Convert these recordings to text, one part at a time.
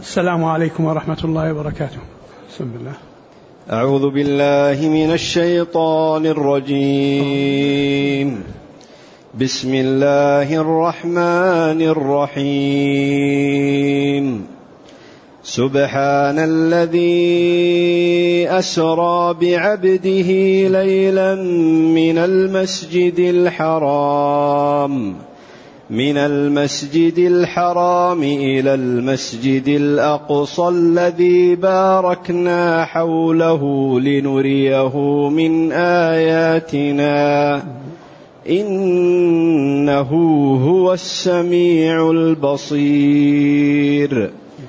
السلام عليكم ورحمة الله وبركاته. بسم الله. أعوذ بالله من الشيطان الرجيم. بسم الله الرحمن الرحيم. سبحان الذي أسرى بعبده ليلا من المسجد الحرام إلى المسجد الأقصى الذي باركنا حوله لنريه من آياتنا إنه هو السميع البصير.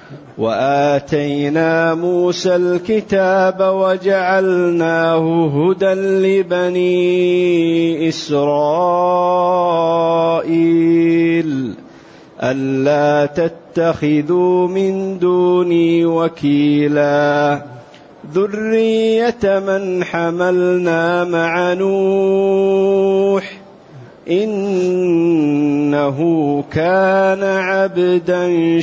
وآتينا موسى الكتاب وجعلناه هدى لبني إسرائيل ألا تتخذوا من دوني وكيلا ذرية من حملنا مع نوح إنه كان عبدا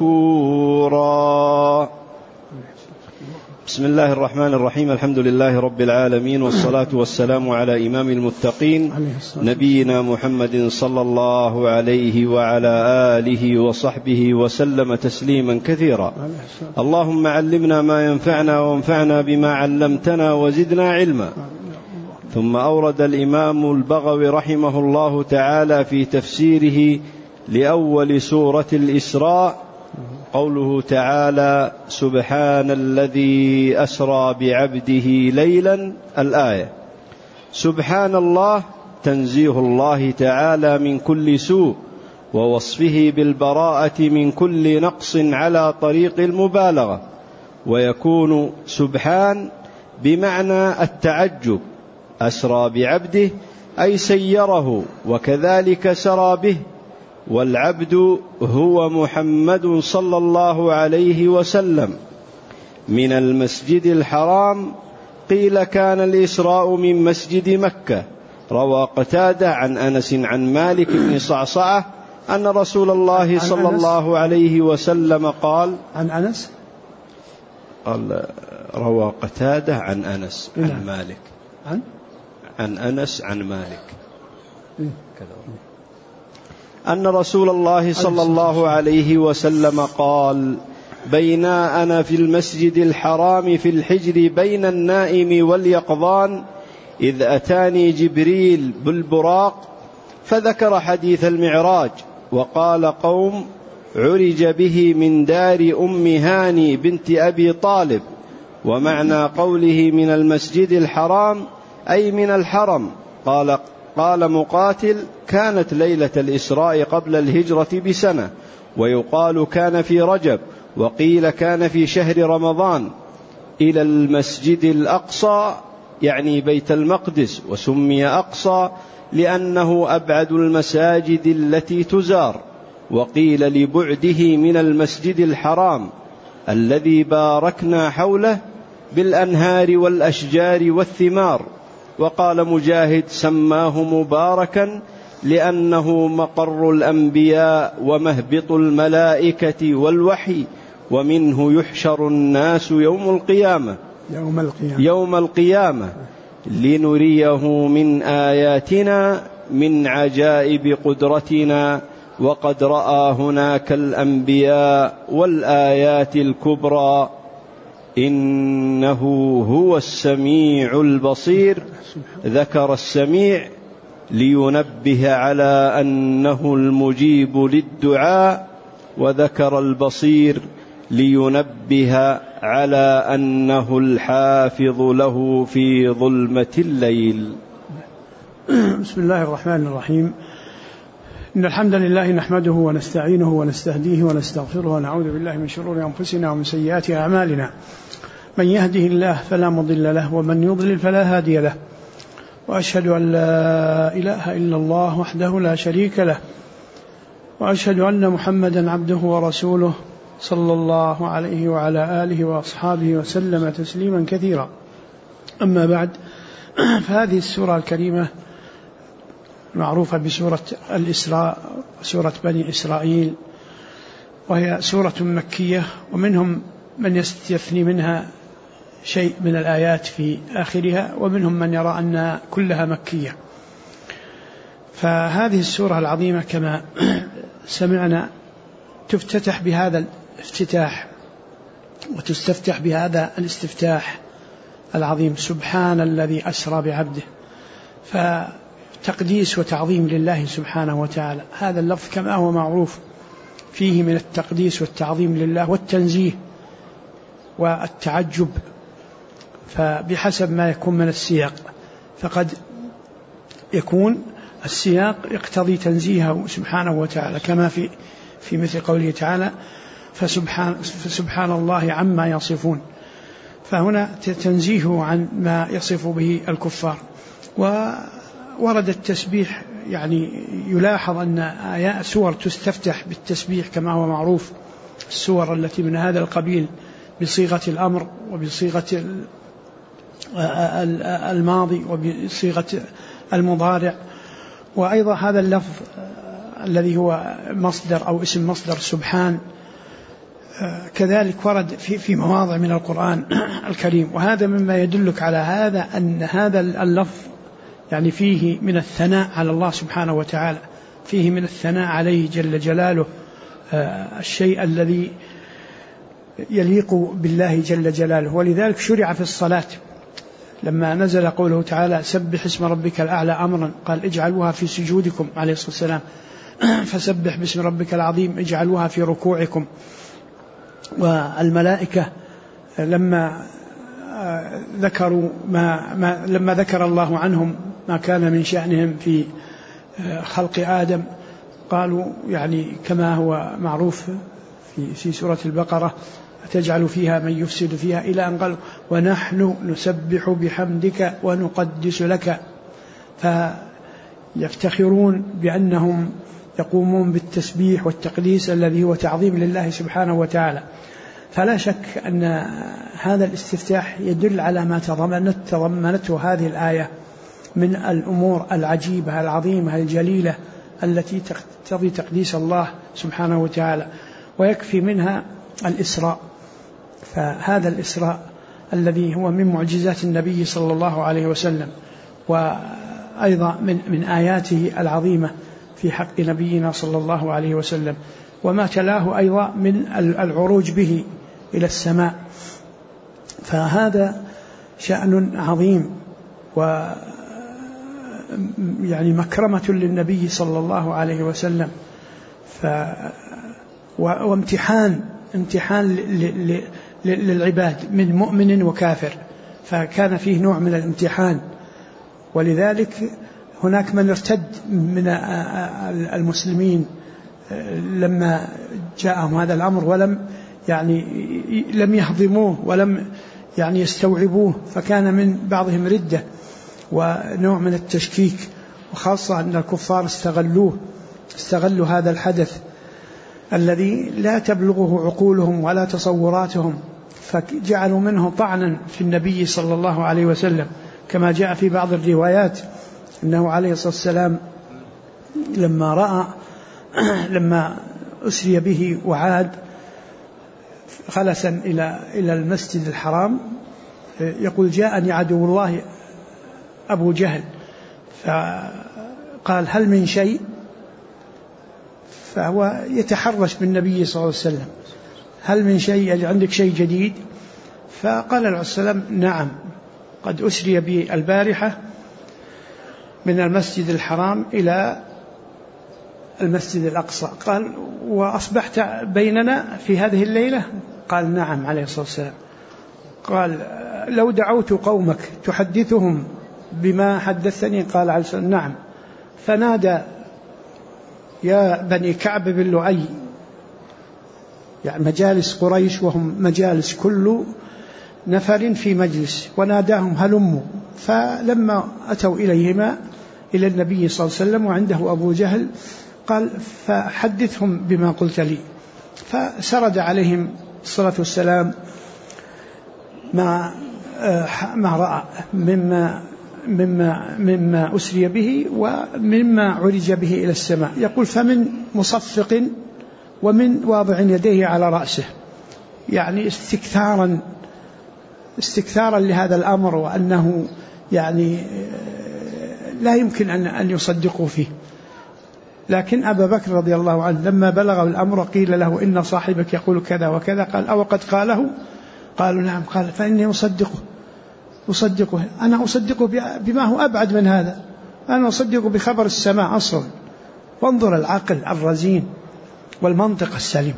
شكورا. بسم الله الرحمن الرحيم. الحمد لله رب العالمين، والصلاة والسلام على إمام المتقين نبينا محمد صلى الله عليه وعلى آله وصحبه وسلم تسليما كثيرا. اللهم علمنا ما ينفعنا وانفعنا بما علمتنا وزدنا علما. ثم أورد الإمام البغوي رحمه الله تعالى في تفسيره لأول سورة الإسراء قوله تعالى: سبحان الذي أسرى بعبده ليلا. الآية. سبحان الله تنزيه الله تعالى من كل سوء ووصفه بالبراءة من كل نقص على طريق المبالغة، ويكون سبحان بمعنى التعجب. أسرى بعبده أي سيره، وكذلك سرى به، والعبد هو محمد صلى الله عليه وسلم. من المسجد الحرام قيل كان الإسراء من مسجد مكة. روى قتادة عن أنس عن مالك بن صعصعة أن رسول الله صلى الله عليه وسلم قال عن أنس قال روى قتادة عن أنس عن مالك عن أنس عن مالك أن رسول الله صلى الله عليه وسلم قال: بينا أنا في المسجد الحرام في الحجر بين النائم واليقظان إذ أتاني جبريل بالبراق فذكر حديث المعراج، وقال قوم: عرج به من دار أم هاني بنت أبي طالب. ومعنى قوله من المسجد الحرام أي من الحرم. قال مقاتل: كانت ليلة الإسراء قبل الهجرة بسنة، ويقال كان في رجب، وقيل كان في شهر رمضان. إلى المسجد الأقصى يعني بيت المقدس، وسمي أقصى لأنه أبعد المساجد التي تزار. وقيل لبعده من المسجد الحرام الذي باركنا حوله بالأنهار والأشجار والثمار. وقال مجاهد: سماه مباركا لأنه مقر الأنبياء ومهبط الملائكة والوحي، ومنه يحشر الناس يوم القيامة لنريه من آياتنا من عجائب قدرتنا. وقد رأى هناك الأنبياء والآيات الكبرى إنه هو السميع البصير. ذكر السميع لينبه على أنه المجيب للدعاء، وذكر البصير لينبه على أنه الحافظ له في ظلمة الليل. بسم الله الرحمن الرحيم. إن الحمد لله نحمده ونستعينه ونستهديه ونستغفره ونعوذ بالله من شرور أنفسنا ومن سيئات أعمالنا. من يهده الله فلا مضل له، ومن يضلل فلا هادي له. وأشهد أن لا إله إلا الله وحده لا شريك له، وأشهد أن محمدا عبده ورسوله صلى الله عليه وعلى آله وأصحابه وسلم تسليما كثيرا. أما بعد، فهذه السورة الكريمة معروفة بسورة الإسراء، سورة بني إسرائيل، وهي سورة مكية، ومنهم من يستثني منها شيء من الآيات في آخرها، ومنهم من يرى أن كلها مكية. فهذه السورة العظيمة كما سمعنا تفتتح بهذا الافتتاح، وتستفتح بهذا الاستفتاح العظيم: سبحان الذي أسرى بعبده. فتقديس وتعظيم لله سبحانه وتعالى. هذا اللفظ كما هو معروف فيه من التقديس والتعظيم لله والتنزيه والتعجب، فبحسب ما يكون من السياق، فقد يكون السياق يقتضي تنزيهه سبحانه وتعالى، كما في مثل قوله تعالى: فسبحان الله عما يصفون. فهنا تنزيهه عن ما يصف به الكفار. وورد التسبيح، يعني يلاحظ أن آيات سور تستفتح بالتسبيح كما هو معروف، السور التي من هذا القبيل بصيغة الأمر وبصيغة الماضي وبصيغة المضارع. وأيضا هذا اللفظ الذي هو مصدر أو اسم مصدر سبحان كذلك ورد في مواضع من القرآن الكريم. وهذا مما يدلك على هذا، أن هذا اللفظ يعني فيه من الثناء على الله سبحانه وتعالى، فيه من الثناء عليه جل جلاله، الشيء الذي يليق بالله جل جلاله. ولذلك شرع في الصلاة لما نزل قوله تعالى: سبح اسم ربك الأعلى أمرا، قال: اجعلوها في سجودكم عليه الصلاة والسلام. فسبح باسم ربك العظيم، اجعلوها في ركوعكم. والملائكة لما لما ذكر الله عنهم ما كان من شأنهم في خلق آدم، قالوا يعني كما هو معروف في سورة البقرة: تجعل فيها من يفسد فيها، إلى أن قالوا: ونحن نسبح بحمدك ونقدس لك. فيفتخرون بأنهم يقومون بالتسبيح والتقديس الذي هو تعظيم لله سبحانه وتعالى. فلا شك أن هذا الاستفتاح يدل على ما تضمنته هذه الآية من الأمور العجيبة العظيمة الجليلة التي تقتضي تقديس الله سبحانه وتعالى. ويكفي منها الإسراء. فهذا الإسراء الذي هو من معجزات النبي صلى الله عليه وسلم، وأيضا من آياته العظيمة في حق نبينا صلى الله عليه وسلم، وما تلاه أيضا من العروج به إلى السماء. فهذا شأن عظيم، ويعني مكرمة للنبي صلى الله عليه وسلم، وامتحان للعباد من مؤمن وكافر، فكان فيه نوع من الامتحان. ولذلك هناك من ارتد من المسلمين لما جاءهم هذا الأمر، ولم يهضموه ولم يستوعبوه، فكان من بعضهم ردة ونوع من التشكيك، وخاصة أن الكفار استغلوا هذا الحدث الذي لا تبلغه عقولهم ولا تصوراتهم، فجعلوا منه طعنا في النبي صلى الله عليه وسلم، كما جاء في بعض الروايات أنه عليه الصلاة والسلام لما أسري به وعاد خلسا إلى المسجد الحرام، يقول: جاءني عدو الله أبو جهل، فقال: هل من شيء؟ فهو يتحرش بالنبي صلى الله عليه وسلم: هل من شيء؟ عندك شيء جديد؟ فقال عليه السلام: نعم، قد أسري بي البارحة من المسجد الحرام إلى المسجد الأقصى. قال: وأصبحت بيننا في هذه الليلة؟ قال: نعم عليه الصلاة والسلام. قال: لو دعوت قومك تحدثهم بما حدثني؟ قال عليه الصلاة والسلام: نعم. فنادى: يا بني كعب بن لؤي، يعني مجالس قريش وهم مجالس كل نفر في مجلس، وناداهم: هلموا. فلما أتوا إليهما إلى النبي صلى الله عليه وسلم وعنده أبو جهل، قال: فحدثهم بما قلت لي. فسرد عليهم الصلاة والسلام ما رأى مما أسري به ومما عرج به إلى السماء. يقول: فمن مصفق ومن واضع يديه على رأسه، يعني استكثارا لهذا الأمر، وأنه يعني لا يمكن أن يصدقوا فيه. لكن أبا بكر رضي الله عنه لما بلغ الأمر قيل له إن صاحبك يقول كذا وكذا، قال أو قد قاله؟ قالوا نعم. قال فإني أصدقه، أنا أصدقه بما هو أبعد من هذا، أنا أصدقه بخبر السماء أصلا. وانظر العقل الرزين والمنطق السليم.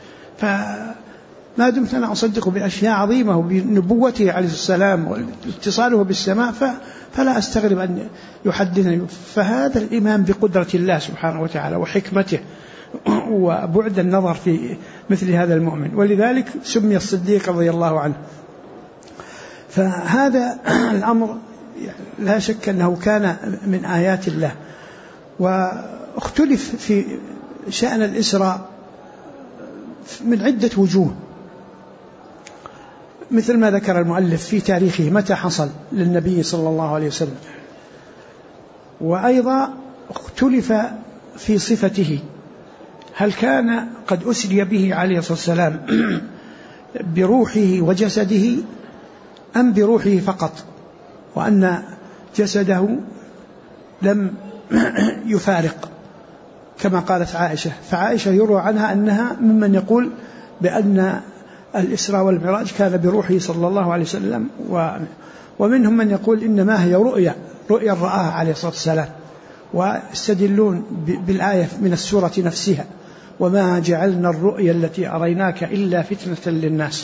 فما دمت أنا أصدقه بأشياء عظيمة وبنبوته عليه السلام واتصاله بالسماء، فلا أستغرب أن يحدثني. فهذا الإيمان بقدرة الله سبحانه وتعالى وحكمته وبعد النظر في مثل هذا المؤمن، ولذلك سمي الصديق رضي الله عنه. فهذا الأمر لا شك أنه كان من آيات الله. واختلف في شأن الإسراء من عدة وجوه، مثل ما ذكر المؤلف في تاريخه متى حصل للنبي صلى الله عليه وسلم، وأيضا اختلف في صفته، هل كان قد أسري به عليه الصلاة والسلام بروحه وجسده أم بروحه فقط، وأن جسده لم يفارق كما قالت عائشة. فعائشة يروى عنها أنها ممن يقول بأن الإسراء والمعراج كان بروحه صلى الله عليه وسلم، ومنهم من يقول إنما هي رؤيا رآها عليه الصلاة والسلام، واستدلون بالآية من السورة نفسها وما جعلنا الرؤيا التي أريناك إلا فتنة للناس.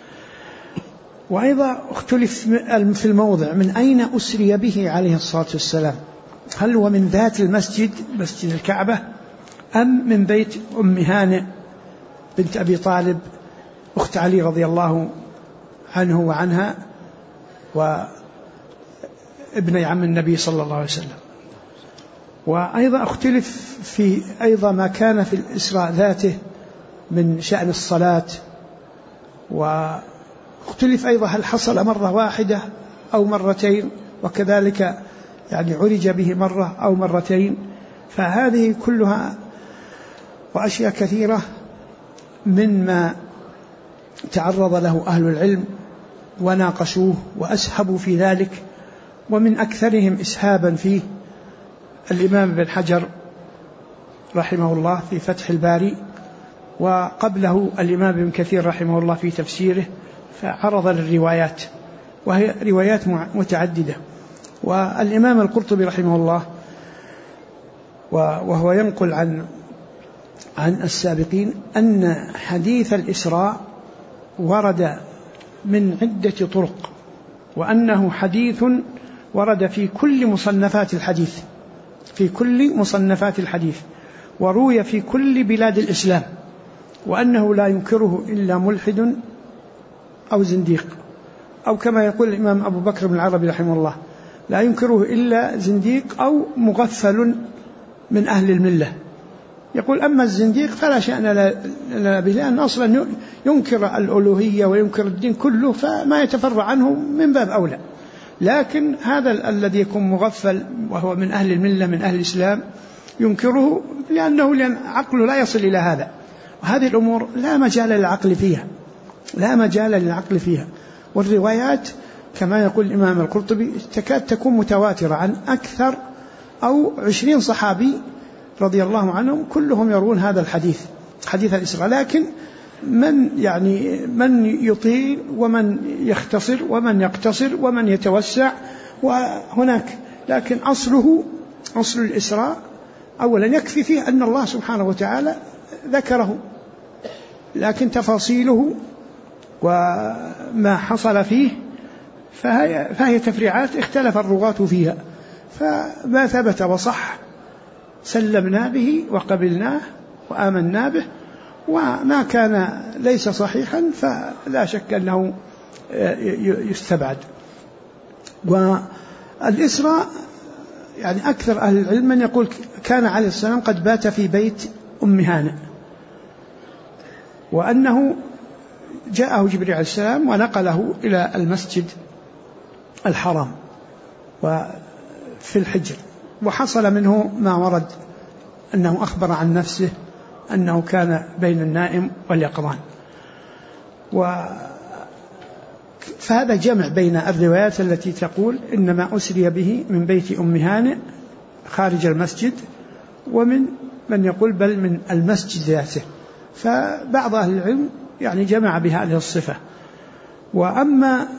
وأيضا اختلف في الموضع من أين أسري به عليه الصلاة والسلام، هل هو من ذات المسجد مسجد الكعبة أم من بيت أم هانئ بنت أبي طالب أخت علي رضي الله عنه وعنها وابن عم النبي صلى الله عليه وسلم. وأيضا اختلف في أيضا ما كان في الإسراء ذاته من شأن الصلاة، واختلف أيضا هل حصل مرة واحدة أو مرتين، وكذلك يعني عرج به مرة أو مرتين. فهذه كلها وأشياء كثيرة مما تعرض له أهل العلم وناقشوه وأسهبوا في ذلك، ومن أكثرهم إسهابا فيه الإمام ابن حجر رحمه الله في فتح الباري، وقبله الإمام ابن كثير رحمه الله في تفسيره، فعرض للروايات وهي روايات متعددة. والإمام القرطبي رحمه الله وهو ينقل عن السابقين أن حديث الإسراء ورد من عدة طرق، وأنه حديث ورد في كل مصنفات الحديث وروي في كل بلاد الإسلام، وأنه لا ينكره إلا ملحد أو زنديق، أو كما يقول الإمام أبو بكر بن العربي رحمه الله لا ينكره إلا زنديق أو مغفل من أهل الملة. يقول أما الزنديق فلا شأن لنا به، لأن أصلا ينكر الألوهية وينكر الدين كله، فما يتفرع عنه من باب أولى. لكن هذا الذي يكون مغفل وهو من أهل الملة من أهل الإسلام ينكره لأن عقله لا يصل إلى هذا، وهذه الأمور لا مجال للعقل فيها. والروايات كما يقول الإمام القرطبي تكاد تكون متواترة عن أكثر أو 20 صحابي رضي الله عنهم كلهم يروون هذا الحديث، حديث الإسراء. لكن من يطيل ومن يختصر ومن يقتصر ومن يتوسع وهناك، لكن أصل الإسراء أولا يكفي فيه أن الله سبحانه وتعالى ذكره، لكن تفاصيله وما حصل فيه فهي تفريعات اختلف الرواة فيها، فما ثبت وصح سلمنا به وقبلناه وآمنا به، وما كان ليس صحيحا فلا شك أنه يستبعد. والإسراء يعني أكثر أهل العلم من يقول كان عليه السلام قد بات في بيت أم هانئ، وأنه جاءه جبريل عليه السلام ونقله إلى المسجد الحرام وفي الحجر، وحصل منه ما ورد أنه أخبر عن نفسه أنه كان بين النائم واليقظان. فهذا جمع بين الروايات التي تقول إنما أسري به من بيت أم هانئ خارج المسجد، ومن من يقول بل من المسجد ذاته. فبعض أهل العلم يعني جمع بهذه الصفة. وأما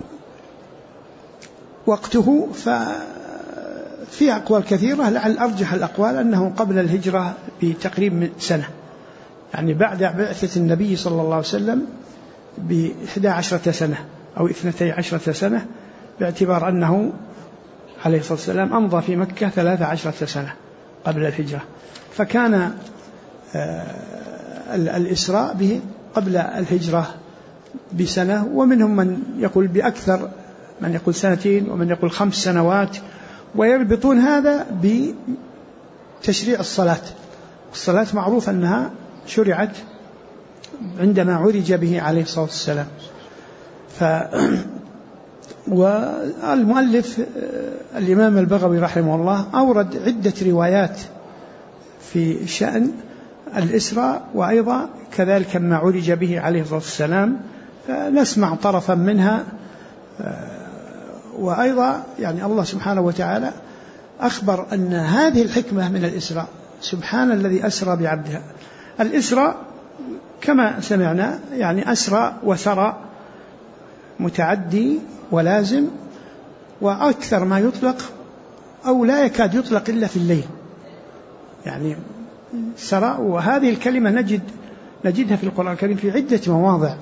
وقته ففي أقوال كثيرة، لعل أرجح الأقوال أنه قبل الهجرة بتقريب من سنة، يعني بعد بعثة النبي صلى الله عليه وسلم ب11 سنة أو 12 سنة، باعتبار أنه عليه الصلاة والسلام أمضى في مكة 13 سنة قبل الهجرة. فكان الإسراء به قبل الهجرة بسنة، ومنهم من يقول بأكثر، من يقول 2 ومن يقول 5 سنوات. ويربطون هذا بتشريع الصلاة. الصلاة معروف أنها شرعت عندما عرج به عليه الصلاة والسلام. والمؤلف الإمام البغوي رحمه الله أورد عدة روايات في شأن الإسراء، وأيضا كذلك ما عرج به عليه الصلاة والسلام، نسمع طرفا منها. وأيضا يعني الله سبحانه وتعالى أخبر أن هذه الحكمة من الإسراء، سبحان الذي أسرى بعبدها. الإسراء كما سمعنا يعني أسرى وسرى، متعدي ولازم، وأكثر ما يطلق أو لا يكاد يطلق إلا في الليل، يعني سرى. وهذه الكلمة نجدها في القرآن الكريم في عدة مواضع.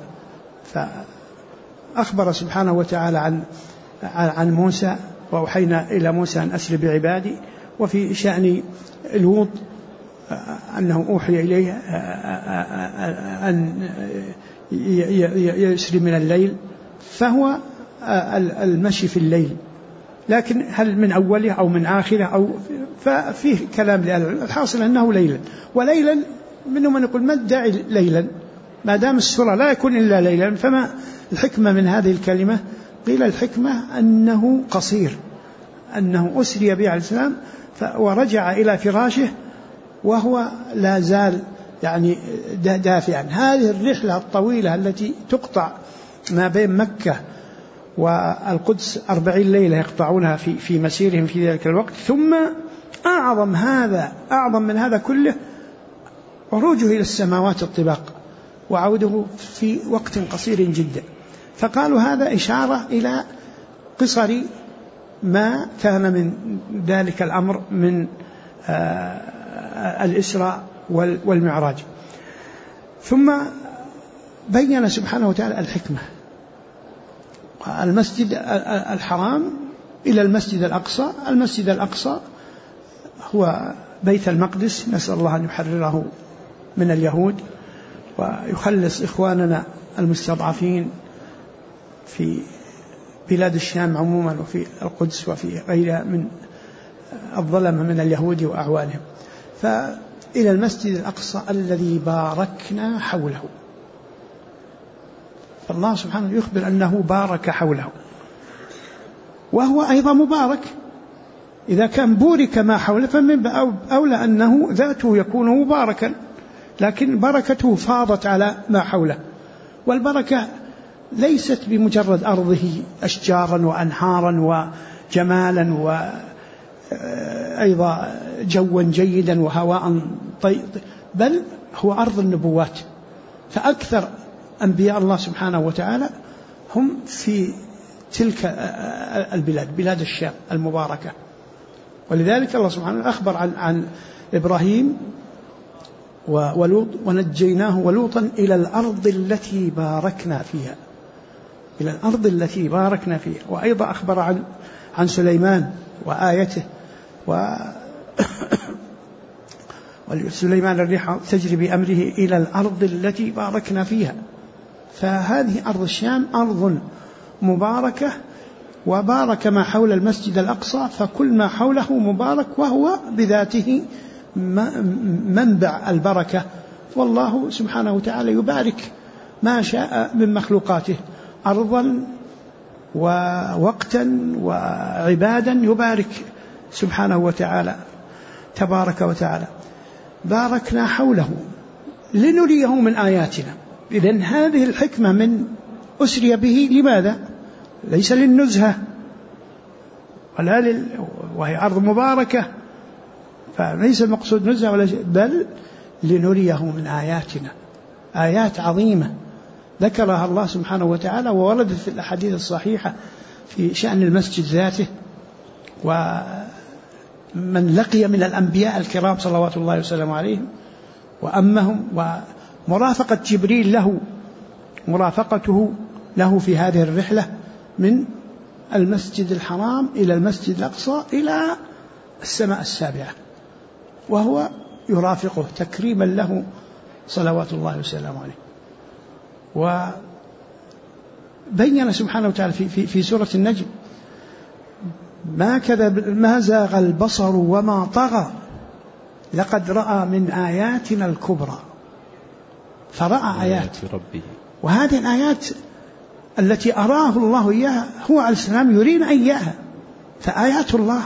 فأخبر سبحانه وتعالى عن موسى: وأوحينا إلى موسى أن أسر بعبادي. وفي شأن لوط أنه أوحي إليه أن يسري من الليل، فهو المشي في الليل. لكن هل من أوله أو من آخره أو ففيه كلام لأهل العلم. الحاصل أنه ليلا، وليلا منهم من يقول ما الداعي ليلا ما دام السرى لا يكون إلا ليلا، فما الحكمة من هذه الكلمة؟ قيل الحكمة أنه قصير، أنه أسري به عليه السلام ورجع إلى فراشه وهو لا زال يعني دافعا. هذه الرحلة الطويلة التي تقطع ما بين مكة والقدس 40 ليلة يقطعونها في مسيرهم في ذلك الوقت، ثم أعظم من هذا كله عروجه إلى السماوات الطباق وعوده في وقت قصير جدا. فقالوا هذا إشارة إلى قصر ما كان من ذلك الأمر من الإسراء والمعراج. ثم بين سبحانه وتعالى الحكمة: المسجد الحرام إلى المسجد الأقصى. المسجد الأقصى هو بيت المقدس، نسأل الله أن يحرره من اليهود ويخلص إخواننا المستضعفين في بلاد الشام عموما وفي القدس وفي غيرها من الظلمة من اليهود وأعوانهم. فإلى المسجد الأقصى الذي باركنا حوله. فالله سبحانه يخبر أنه بارك حوله، وهو أيضا مبارك. إذا كان بورك ما حوله فمن أولى أنه ذاته يكون مباركا، لكن بركته فاضت على ما حوله. والبركة ليست بمجرد أرضه أشجارا وأنهارا وجمالا وأيضا جوا جيدا وهواء طيب، بل هو أرض النبوات. فأكثر أنبياء الله سبحانه وتعالى هم في تلك البلاد، بلاد الشام المباركة. ولذلك الله سبحانه أخبر عن إبراهيم ولوط: ونجيناه ولوطا إلى الأرض التي باركنا فيها، إلى الأرض التي باركنا فيها. وأيضا أخبر عن سليمان وآيته: ولسليمان الريح تجري بأمره إلى الأرض التي باركنا فيها. فهذه أرض الشام أرض مباركة، وبارك ما حول المسجد الأقصى، فكل ما حوله مبارك، وهو بذاته منبع البركة. والله سبحانه وتعالى يبارك ما شاء من مخلوقاته، أرضا ووقتا وعبادا، يبارك سبحانه وتعالى تبارك وتعالى. باركنا حوله لنريه من آياتنا. إذن هذه الحكمة من أسري به لماذا؟ ليس للنزهة ولا وهي أرض مباركة، فليس المقصود نزهة ولا شيء، بل لنريه من آياتنا، آيات عظيمة ذكرها الله سبحانه وتعالى ووردت في الأحاديث الصحيحة في شأن المسجد ذاته، ومن لقي من الأنبياء الكرام صلوات الله وسلامه عليهم وأمهم، ومرافقة جبريل له، مرافقته له في هذه الرحلة من المسجد الحرام إلى المسجد الأقصى إلى السماء السابعة، وهو يرافقه تكريما له صلوات الله وسلامه عليه. وبين سبحانه وتعالى في سورة النجم: ما زاغ البصر وما طغى لقد رأى من آياتنا الكبرى. فرأى آيات ربه، وهذه الآيات التي أراه الله إياها هو عليه السلام يرينا إياها، فآيات الله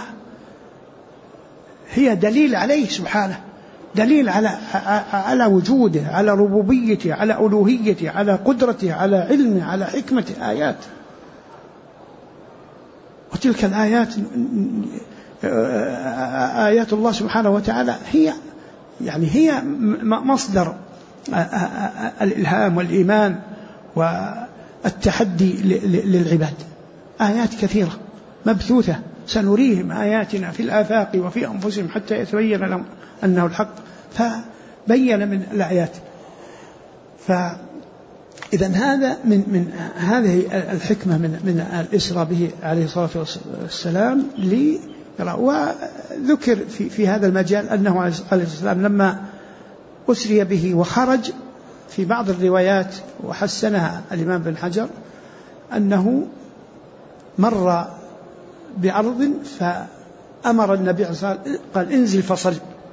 هي دليل عليه سبحانه، دليل على وجوده، على ربوبيته، على ألوهيته، على قدرته، على علمه، على حكمته. آيات، وتلك الآيات آيات الله سبحانه وتعالى هي مصدر الإلهام والإيمان والتحدي للعباد. آيات كثيرة مبثوثة سنريهم آياتنا في الآفاق وفي أنفسهم حتى يتبين لهم أنه الحق، فبين من الآيات. فإذا هذا من هذه الحكمة من الإسراء به عليه الصلاة والسلام. وذكر في هذا المجال أنه عليه السلام لما أسري به وخرج، في بعض الروايات وحسنها الإمام بن حجر أنه مر بأرض فأمر النبي صلى الله عليه وسلم قال: انزل فصل.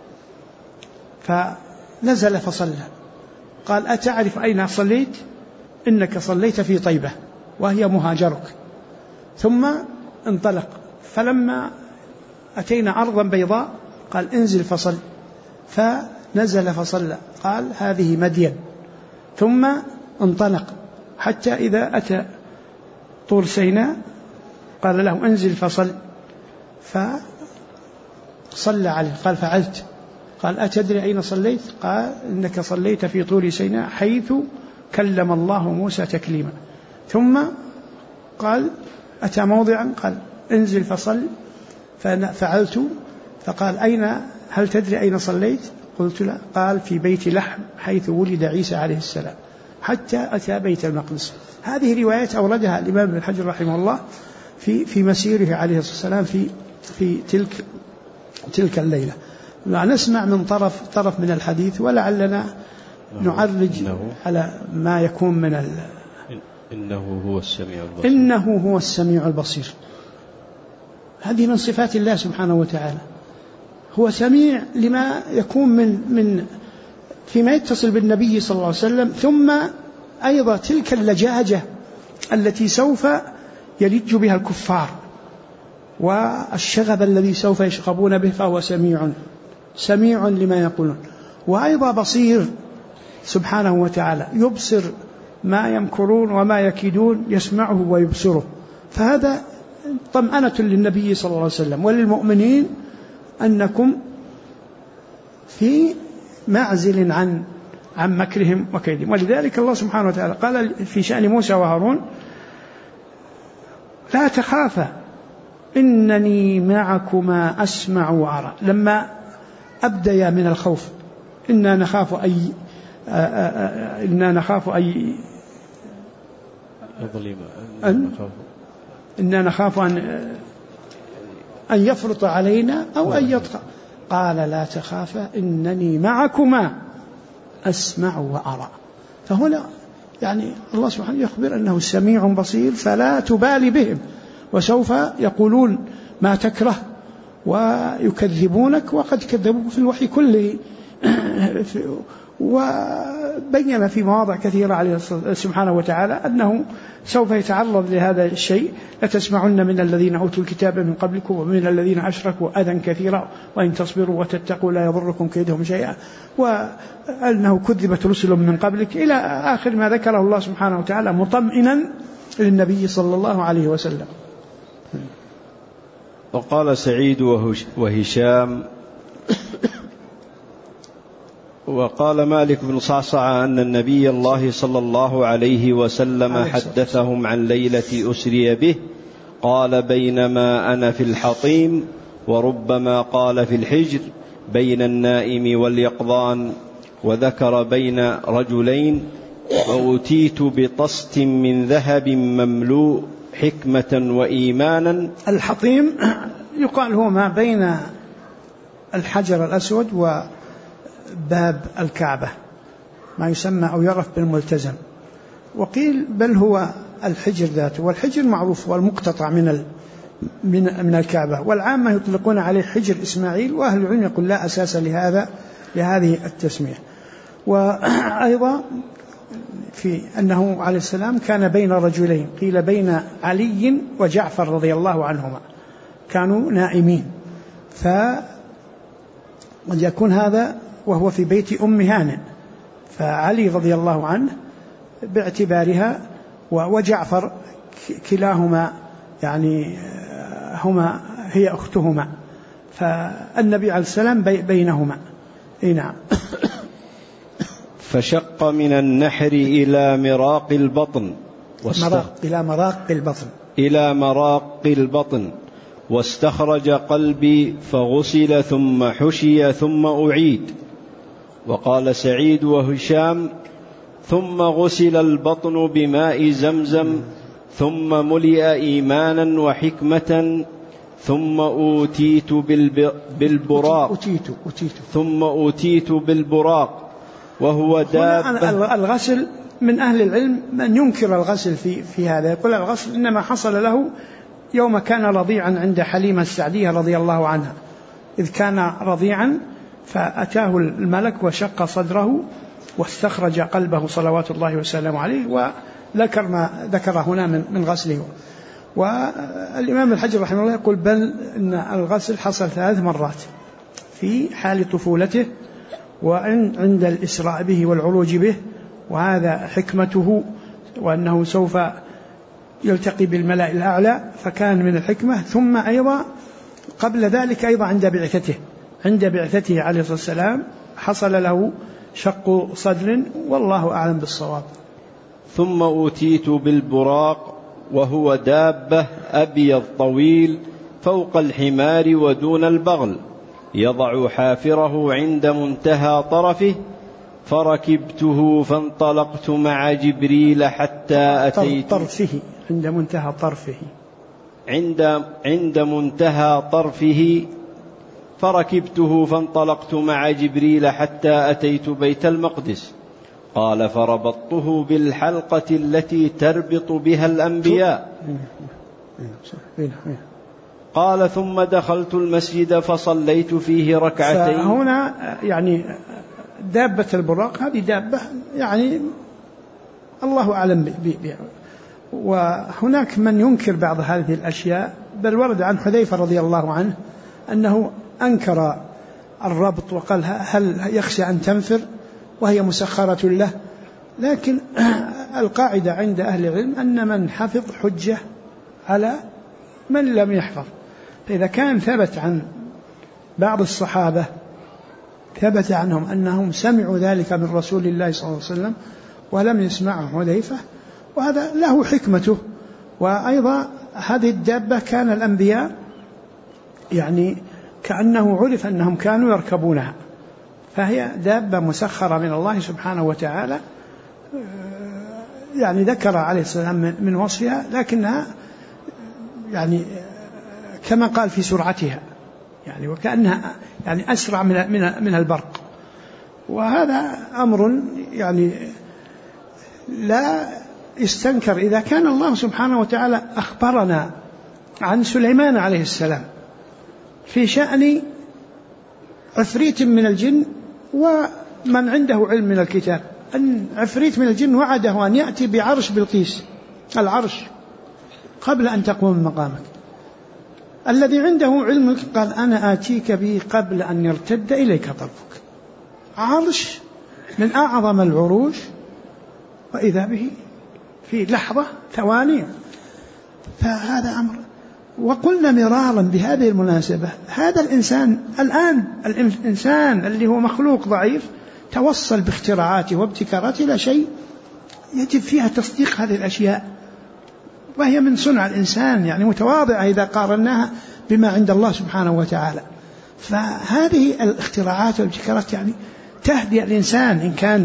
فنزل فصلى. قال: أتعرف أين صليت؟ إنك صليت في طيبة وهي مهاجرك. ثم انطلق، فلما أتينا أرضا بيضاء قال: انزل فصل. فنزل فصلى. قال: هذه مدين. ثم انطلق حتى إذا أتى طور سيناء قال له: انزل فصل. فصلى عليه. قال: فعلت. قال: أتدري أين صليت؟ قال: إنك صليت في طور سيناء حيث كلم الله موسى تكليما. ثم قال: أتى موضعا قال: انزل فصل. ففعلت. فقال: هل تدري أين صليت؟ قلت: لا. قال: في بيت لحم حيث ولد عيسى عليه السلام، حتى أتى بيت المقدس. هذه روايات أوردها الإمام ابن حجر رحمه الله في مسيره عليه الصلاة والسلام في تلك الليلة. نسمع من طرف من الحديث، ولعلنا نعرج على ما يكون من إنه هو السميع البصير. إنه هو السميع البصير. هذه من صفات الله سبحانه وتعالى. هو سميع لما يكون من فيما يتصل بالنبي صلى الله عليه وسلم، ثم أيضا تلك اللجاجة التي سوف يلج بها الكفار، والشغب الذي سوف يشغبون به، فهو سميع لما يقولون. وأيضا بصير سبحانه وتعالى، يبصر ما يمكرون وما يكيدون، يسمعه ويبصره. فهذا طمأنة للنبي صلى الله عليه وسلم وللمؤمنين أنكم في معزل عن مكرهم وكيدهم. ولذلك الله سبحانه وتعالى قال في شأن موسى وهارون: لا تخافا إنني معكما أسمع وأرى. لما أبديا من الخوف: إنا نخاف أن يفرط علينا أو أن يطغى. قال: لا تخافا إنني معكما أسمع وأرى. فهنا الله سبحانه يخبر أنه سميع بصير، فلا تبالي بهم، وسوف يقولون ما تكره ويكذبونك، وقد كذبوك في الوحي كله. وبين في مواضع كثيرة عليه سبحانه وتعالى أنه سوف يتعرض لهذا الشيء. لتسمعن من الذين أوتوا الكتاب من قبلكم ومن الذين أشركوا أذى كثيرا وإن تصبروا وتتقوا لا يضركم كيدهم شيئا وأنه كذبت رسل من قبلك إلى آخر ما ذكره الله سبحانه وتعالى مطمئنا للنبي صلى الله عليه وسلم. وقال سعيد وهشام وقال مالك بن صعصع أن النبي الله صلى الله عليه وسلم حدثهم عن ليلة أسري به قال بينما أنا في الحطيم وربما قال في الحجر بين النائم واليقظان وذكر بين رجلين وأتيت بطست من ذهب مملوء حكمة وإيمانا. الحطيم يقال هو ما بين الحجر الأسود وباب الكعبة ما يسمى أو يعرف بالملتزم وقيل بل هو الحجر ذاته والحجر معروف والمقتطع من الكعبة والعامة يطلقون عليه حجر إسماعيل وأهل العلم يقول لا أساس لهذه التسمية. وأيضا في أنه عليه السلام كان بين رجلين قيل بين علي وجعفر رضي الله عنهما كانوا نائمين فقد يكون هذا وهو في بيت أم هانئ فعلي رضي الله عنه باعتبارها وجعفر كلاهما يعني هي أختهما فالنبي عليه السلام بينهما. نعم. فشق من النحر إلى مراق البطن إلى مراق البطن واستخرج قلبي فغسل ثم حشي ثم أعيد. وقال سعيد وهشام ثم غسل البطن بماء زمزم ثم ملئ إيمانا وحكمة ثم أوتيت بالبراق ثم أوتيت بالبراق وهو دابة. الغسل من أهل العلم من ينكر الغسل في هذا يقول الغسل إنما حصل له يوم كان رضيعا عند حليمة السعدية رضي الله عنها إذ كان رضيعا فأتاه الملك وشق صدره واستخرج قلبه صلوات الله وسلامه عليه وذكر ما ذكر هنا من غسله. والإمام الحجر رحمه الله يقول بل إن الغسل حصل 3 مرات في حال طفولته وعند الإسراء به والعروج به وهذا حكمته وأنه سوف يلتقي بالملأ الأعلى فكان من الحكمة. ثم أيضا قبل ذلك أيضا عند بعثته عليه الصلاة والسلام حصل له شق صدر والله أعلم بالصواب. ثم أوتيت بالبراق وهو دابة أبيض طويل فوق الحمار ودون البغل يضع حافره عند منتهى طرفه فركبته فانطلقت مع جبريل حتى أتيت طرفه عند منتهى طرفه عند منتهى طرفه فركبته فانطلقت مع جبريل حتى أتيت بيت المقدس. قال فربطته بالحلقة التي تربط بها الأنبياء. قال ثم دخلت المسجد فصليت فيه ركعتين. هنا يعني دابة البراق هذه دابة يعني الله أعلم بها وهناك من ينكر بعض هذه الأشياء بل ورد عن حذيفة رضي الله عنه أنه أنكر الربط وقال هل يخشى أن تنفر وهي مسخرة له. لكن القاعدة عند أهل العلم أن من حفظ حجة على من لم يحفظ. فإذا كان ثبت عن بعض الصحابة ثبت عنهم أنهم سمعوا ذلك من رسول الله صلى الله عليه وسلم ولم يسمعه حذيفة وهذا له حكمته. وأيضا هذه الدابة كان الأنبياء يعني كأنه عرف أنهم كانوا يركبونها فهي دابة مسخرة من الله سبحانه وتعالى يعني ذكر عليه السلام من وصفها لكنها يعني كما قال في سرعتها يعني وكأنها يعني أسرع من البرق. وهذا أمر يعني لا يستنكر إذا كان الله سبحانه وتعالى أخبرنا عن سليمان عليه السلام في شأن عفريت من الجن ومن عنده علم من الكتاب أن عفريت من الجن وعده أن يأتي بعرش بلقيس، العرش، قبل أن تقوم من مقامك. الذي عنده علم قال أنا آتيك به قبل أن يرتد إليك طرفك. عرش من أعظم العروش، وإذا به في لحظة ثواني. فهذا أمر. وقلنا مرارا بهذه المناسبة، هذا الإنسان الآن، الإنسان اللي هو مخلوق ضعيف توصل باختراعاته وابتكاراته إلى شيء يجب فيها تصديق هذه الأشياء، وهي من صنع الإنسان، يعني متواضعة إذا قارناها بما عند الله سبحانه وتعالى. فهذه الاختراعات والابتكارات يعني تهدي الإنسان إن كان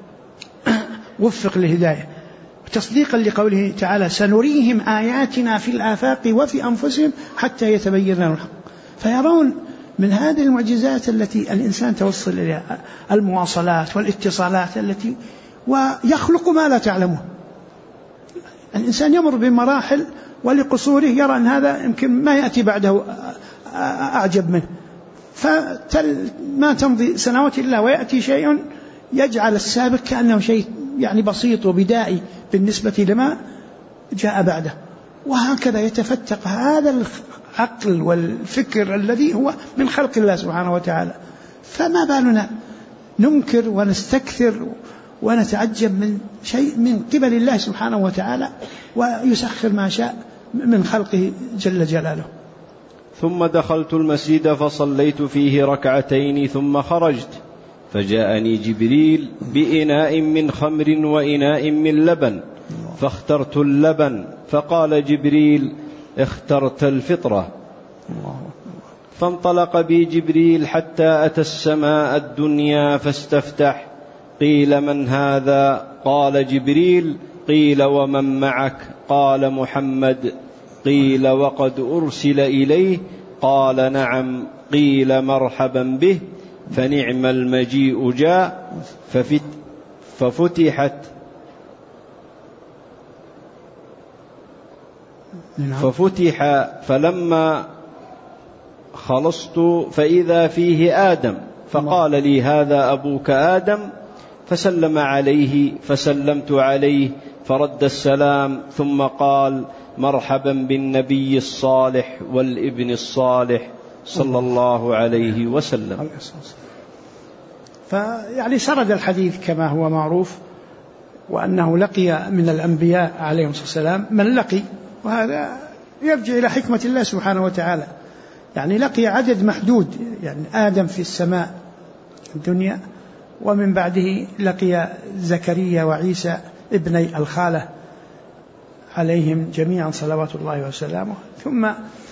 وفق للهداية، تصديقا لقوله تعالى سنريهم آياتنا في الآفاق وفي أنفسهم حتى يتبين لهم الحق. فيرون من هذه المعجزات التي الإنسان توصل إليها، المواصلات والاتصالات التي، ويخلق ما لا تعلمه. الإنسان يمر بمراحل ولقصوره يرى أن هذا يمكن ما يأتي بعده أعجب منه، فما تمضي سنوات إلا ويأتي شيء يجعل السابق كأنه شيء يعني بسيط وبدائي بالنسبة لما جاء بعده. وهكذا يتفتق هذا العقل والفكر الذي هو من خلق الله سبحانه وتعالى. فما بالنا ننكر ونستكثر ونتعجب من شيء من قبل الله سبحانه وتعالى، ويسخر ما شاء من خلقه جل جلاله. ثم دخلت المسجد فصليت فيه ركعتين ثم خرجت، فجاءني جبريل بإناء من خمر وإناء من لبن، فاخترت اللبن، فقال جبريل اخترت الفطرة. فانطلق بي جبريل حتى أتى السماء الدنيا فاستفتح، قيل من هذا؟ قال جبريل. قيل ومن معك؟ قال محمد. قيل وقد أرسل إليه؟ قال نعم. قيل مرحبا به، فنعم المجيء جاء. ففتح فلما خلصت فإذا فيه آدم، فقال لي هذا أبوك آدم، فسلم عليه فسلمت عليه فرد السلام، ثم قال مرحبا بالنبي الصالح والابن الصالح صلى الله عليه وسلم. فيعني سرد الحديث كما هو معروف، وأنه لقي من الأنبياء عليهم الصلاة والسلام من لقي، وهذا يرجع إلى حكمة الله سبحانه وتعالى. يعني لقي عدد محدود، يعني آدم في السماء الدنيا، ومن بعده لقي زكريا وعيسى ابني الخالة عليهم جميعا صلوات الله وسلامه، ثم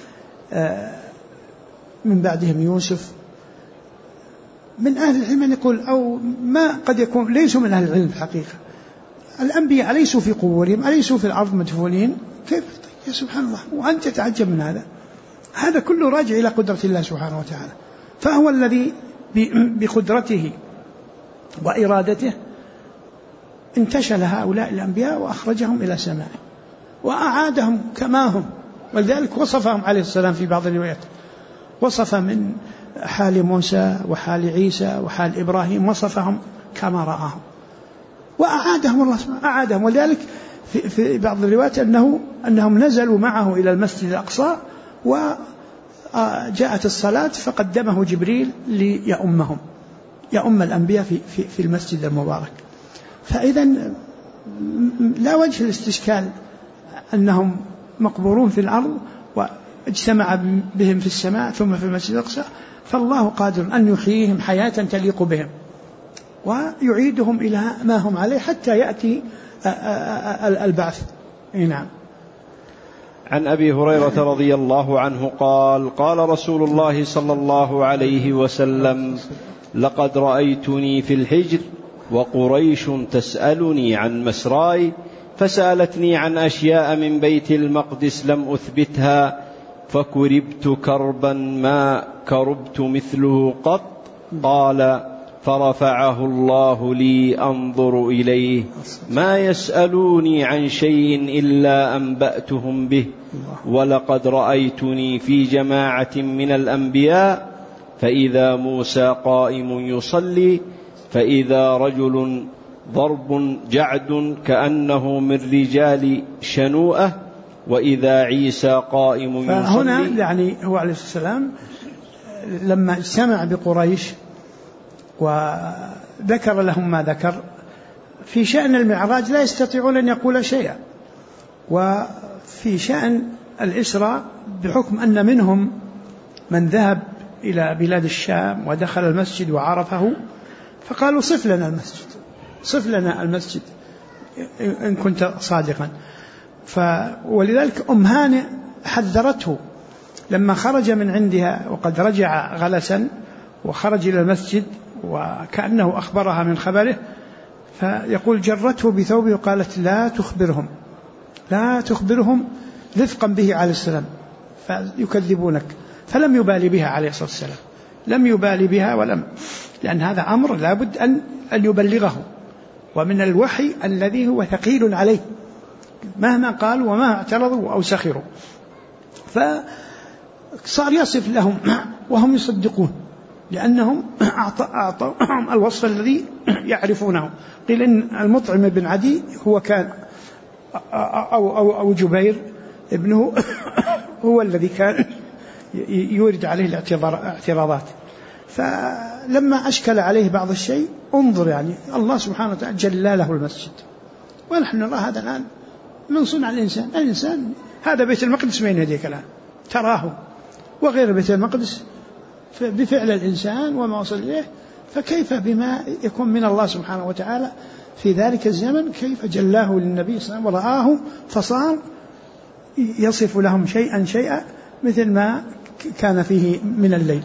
من بعدهم يوسف. من أهل العلم يقول أو ما قد يكون ليسوا من أهل العلم الحقيقة، الأنبياء أليسوا في قبورهم، أليسوا في الأرض مدفونين؟ كيف؟ يا سبحان الله، وأنت تتعجب من هذا. هذا كله راجع إلى قدرة الله سبحانه وتعالى، فهو الذي بقدرته وإرادته انتشل هؤلاء الأنبياء وأخرجهم إلى سماء وأعادهم كما هم. ولذلك وصفهم عليه السلام في بعض الروايات، وصف من حال موسى وحال عيسى وحال إبراهيم، وصفهم كما رآهم وأعادهم الله سبحانه أعادهم. ولذلك في بعض الروايات أنهم نزلوا معه إلى المسجد الأقصى، وجاءت الصلاة فقدمه جبريل ليؤمهم، يؤم الأنبياء في المسجد المبارك. فإذا لا وجه الاستشكال أنهم مقبورون في الأرض واجتمع بهم في السماء ثم في المسجد الأقصى، فالله قادر أن يحييهم حياة تليق بهم ويعيدهم إلى ما هم عليه حتى يأتي البعث. نعم. عن أبي هريرة رضي الله عنه قال قال رسول الله صلى الله عليه وسلم لقد رأيتني في الحجر وقريش تسألني عن مسراي، فسألتني عن أشياء من بيت المقدس لم أثبتها، فكربت كربا ما كربت مثله قط. قال فرفعه الله لي أنظر إليه، ما يسألوني عن شيء إلا أنبأتهم به. ولقد رأيتني في جماعة من الأنبياء، فإذا موسى قائم يصلي، فإذا رجل ضرب جعد كأنه من رجال شنوءة وإذا عيسى قائم يصلي. فهنا يعني هو عليه السلام لما اجتمع بقريش وذكر لهم ما ذكر في شأن المعراج لا يستطيعون أن يقول شيئا، وفي شأن الإسراء بحكم أن منهم من ذهب إلى بلاد الشام ودخل المسجد وعرفه فقالوا صف لنا المسجد إن كنت صادقا. ولذلك أم هانئ حذرته لما خرج من عندها وقد رجع غلسا وخرج إلى المسجد وكأنه أخبرها من خبره، فيقول جرته بثوبه وقالت لا تخبرهم رفقا به عليه السلام فيكذبونك. فلم يبالي بها عليه الصلاة والسلام، لم يبالي بها لأن هذا أمر لابد أن يبلغه، ومن الوحي الذي هو ثقيل عليه مهما قالوا وما اعترضوا أو سخروا. فصار يصف لهم وهم يصدقون لأنهم أعطوا الوصف الذي يعرفونه. قيل إن المطعم بن عدي هو كان أو جبير ابنه هو الذي كان يورد عليه الاعتراضات. فلما أشكل عليه بعض الشيء انظر يعني الله سبحانه وتعالى جلى له المسجد، ونحن نرى هذا الآن من صنع الإنسان هذا بيت المقدس بين يديك الآن تراه، وغير بيت المقدس بفعل الإنسان وما وصل إليه، فكيف بما يكون من الله سبحانه وتعالى في ذلك الزمن كيف جلاه للنبي صلى الله عليه وسلم ورآه فصار يصف لهم شيئا مثل ما كان فيه من الليل.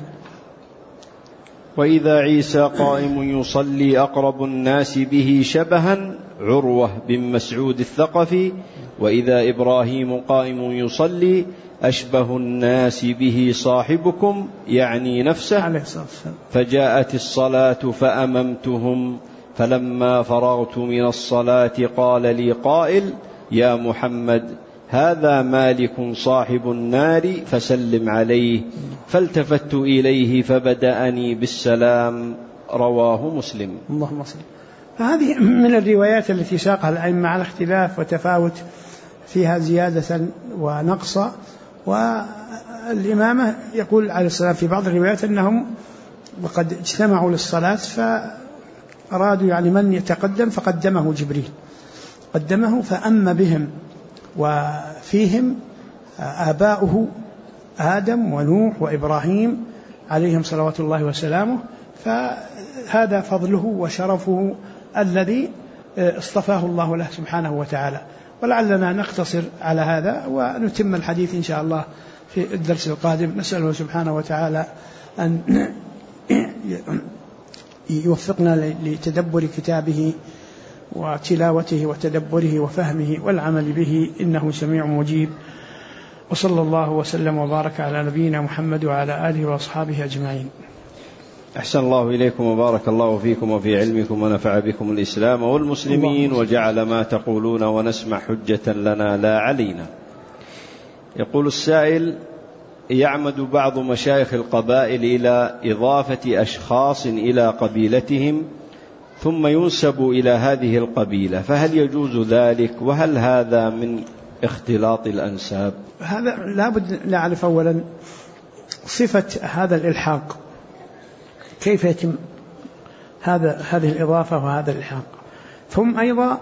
وإذا عيسى قائم يصلي أقرب الناس به شبها عروة بن مسعود الثقفي، وإذا إبراهيم قائم يصلي أشبه الناس به صاحبكم يعني نفسه. فجاءت الصلاة فأممتهم، فلما فرغت من الصلاة قال لي قائل يا محمد هذا مالك صاحب النار فسلم عليه، فالتفت إليه فبدأني بالسلام. رواه مسلم. اللهم صل. فهذه من الروايات التي ساقها الأئمة على اختلاف وتفاوت فيها زيادة ونقصا. والإمامة يقول عليه السلام في بعض الروايات أنهم وقد اجتمعوا للصلاة فأرادوا يعني من يتقدم فقدمه جبريل، قدمه فأم بهم، وفيهم آباؤه آدم ونوح وإبراهيم عليهم صلوات الله وسلامه، فهذا فضله وشرفه الذي اصطفاه الله له سبحانه وتعالى. ولعلنا نقتصر على هذا ونتم الحديث إن شاء الله في الدرس القادم. نسأله سبحانه وتعالى أن يوفقنا لتدبر كتابه وتلاوته وتدبره وفهمه والعمل به إنه سميع مجيب. وصلى الله وسلم وبارك على نبينا محمد وعلى آله وأصحابه أجمعين. أحسن الله إليكم وبارك الله فيكم وفي علمكم ونفع بكم الإسلام والمسلمين وجعل ما تقولون ونسمع حجة لنا لا علينا. يقول السائل: يعمد بعض مشايخ القبائل إلى إضافة أشخاص إلى قبيلتهم ثم ينسب إلى هذه القبيلة، فهل يجوز ذلك؟ وهل هذا من اختلاط الأنساب؟ هذا لابد نعرف أولا صفة هذا الإلحاق، كيف يتم هذه الإضافة وهذا الإلحاق، ثم أيضا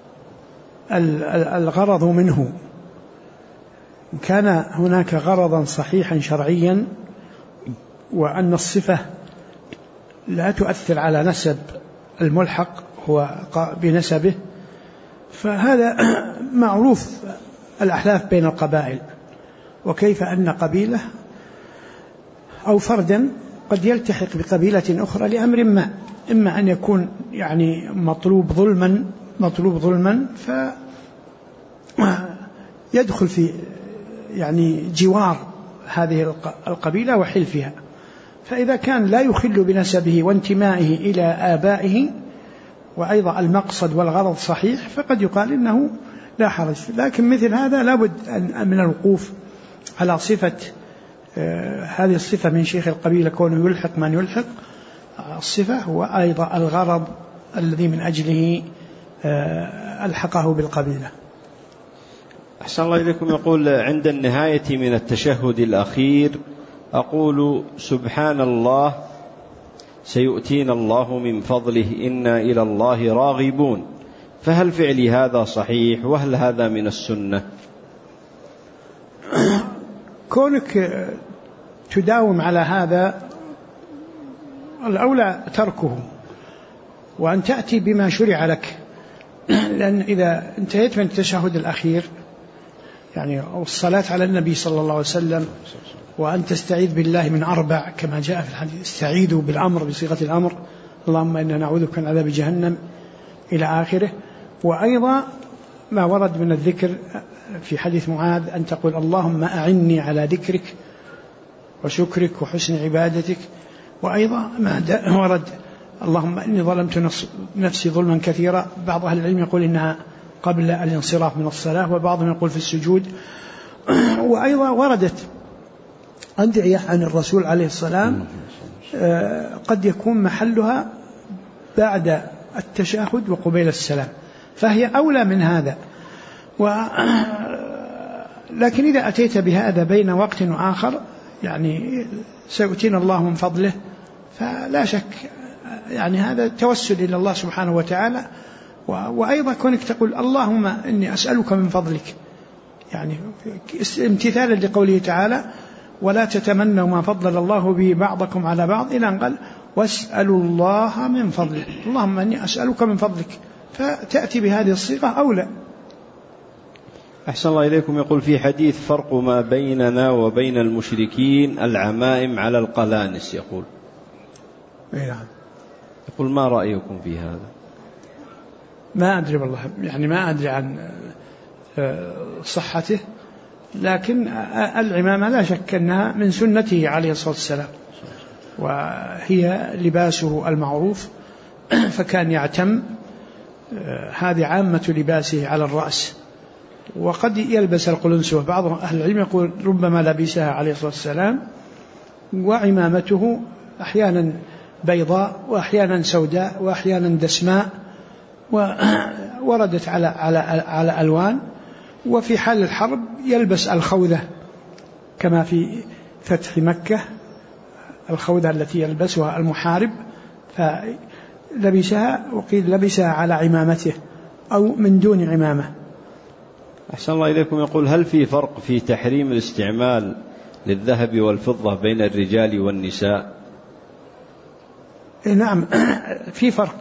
الغرض منه، كان هناك غرضا صحيحا شرعيا وأن الصفة لا تؤثر على نسب الملحق هو بنسبه، فهذا معروف الأحلاف بين القبائل، وكيف أن قبيلة أو فردا قد يلتحق بقبيلة أخرى لأمر ما، إما أن يكون يعني مطلوب ظلما فيدخل في يعني جوار هذه القبيلة وحلفها، فإذا كان لا يخل بنسبه وانتمائه إلى آبائه وأيضا المقصد والغرض صحيح فقد يقال إنه لا حرج. لكن مثل هذا لابد من الوقوف على صفة هذه الصفة من شيخ القبيلة، كونه يلحق من يلحق الصفة، وأيضا الغرض الذي من أجله ألحقه بالقبيلة. أحسن الله إليكم. يقول: عند النهاية من التشهد الأخير أقول: سبحان الله، سيؤتينا الله من فضله، إنا إلى الله راغبون. فهل فعلي هذا صحيح؟ وهل هذا من السنة؟ كونك تداوم على هذا الأولى تركه، وأن تأتي بما شرع لك، لأن إذا انتهيت من التشهد الأخير يعني الصلاة على النبي صلى الله عليه وسلم، وأن تستعيذ بالله من 4 كما جاء في الحديث: استعيذوا بالأمر بصيغة الأمر، اللهم إنا نعوذ بك من عذاب جهنم إلى آخره. وأيضا ما ورد من الذكر في حديث معاذ أن تقول: اللهم أعني على ذكرك وشكرك وحسن عبادتك. وأيضا ما ورد: اللهم إني ظلمت نفسي ظلما كثيرا. بعض أهل العلم يقول إنها قبل الانصراف من الصلاة، وبعضهم يقول في السجود. وأيضا وردت أدعية عن الرسول عليه السلام قد يكون محلها بعد التشهد وقبيل السلام، فهي أولى من هذا. لكن إذا أتيت بهذا بين وقت وآخر يعني سيؤتينا الله من فضله، فلا شك يعني هذا توسل إلى الله سبحانه وتعالى. وأيضا كونك تقول: اللهم إني أسألك من فضلك، يعني امتثالا لقوله تعالى: ولا تتمنوا ما فضل الله به بعضكم على بعض، إلى أن قال: واسألوا الله من فضلك، اللهم إني أسألك من فضلك، فتأتي بهذه الصيغة أولى. أحسن الله إليكم. يقول: في حديث: فرق ما بيننا وبين المشركين العمائم على القلانس. يقول ما رأيكم في هذا؟ ما أدري والله، يعني ما أدري عن صحته، لكن العمامة لا شك أنها من سنته عليه الصلاة والسلام، وهي لباسه المعروف، فكان يعتم، هذه عامة لباسه على الرأس. وقد يلبس القلنسوة، بعض أهل العلم يقول ربما لبسها عليه الصلاة والسلام، وعمامته أحيانا بيضاء وأحيانا سوداء وأحيانا دسماء، ووردت على ألوان. وفي حال الحرب يلبس الخوذة كما في فتح مكة، الخوذة التي يلبسها المحارب، فلبسها، وقيل لبسها على عمامته أو من دون عمامة. أحسن الله إليكم. يقول: هل في فرق في تحريم الاستعمال للذهب والفضة بين الرجال والنساء؟ نعم، في فرق.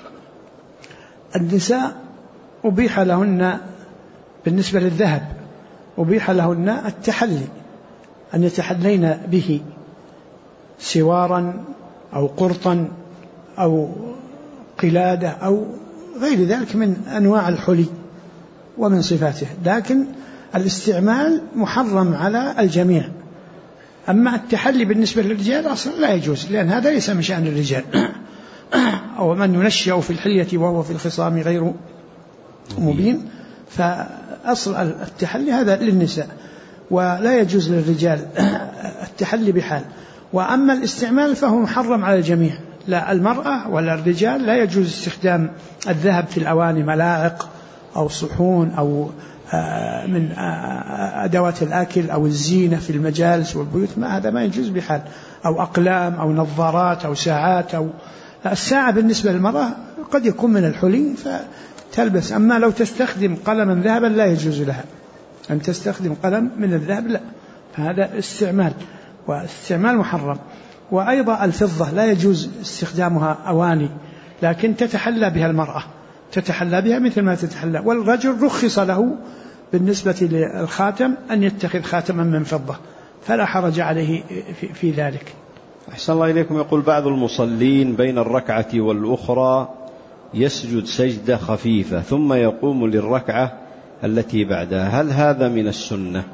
النساء أبيح لهن بالنسبة للذهب أبيح لهن التحلي، أن يتحلين به سوارا أو قرطا أو قلادة أو غير ذلك من أنواع الحلي ومن صفاته، لكن الاستعمال محرم على الجميع. أما التحلي بالنسبة للرجال أصلا لا يجوز، لأن هذا ليس من شأن الرجال. أو من ينشأ في الحلية وهو في الخصام غير مبين، فأصل التحلي هذا للنساء، ولا يجوز للرجال التحلي بحال. وأما الاستعمال فهو محرم على الجميع، لا المرأة ولا الرجال لا يجوز استخدام الذهب في الأواني، ملاعق أو صحون أو من أدوات الأكل أو الزينة في المجالس والبيوت، ما هذا ما يجوز بحال، أو أقلام أو نظارات أو ساعات. أو الساعة بالنسبة للمرأة قد يكون من الحلي فتلبس، أما لو تستخدم قلما ذهبا لا يجوز لها أن تستخدم قلم من الذهب، لا، فهذا استعمال، واستعمال محرم. وأيضا الفضة لا يجوز استخدامها أواني، لكن تتحلى بها المرأة، تتحلى بها مثل ما تتحلى. والرجل رخص له بالنسبة للخاتم أن يتخذ خاتما من فضة، فلا حرج عليه في ذلك. أحسن الله إليكم. يقول: بعض المصلين بين الركعة والأخرى يسجد سجدة خفيفة ثم يقوم للركعة التي بعدها، هل هذا من السنة؟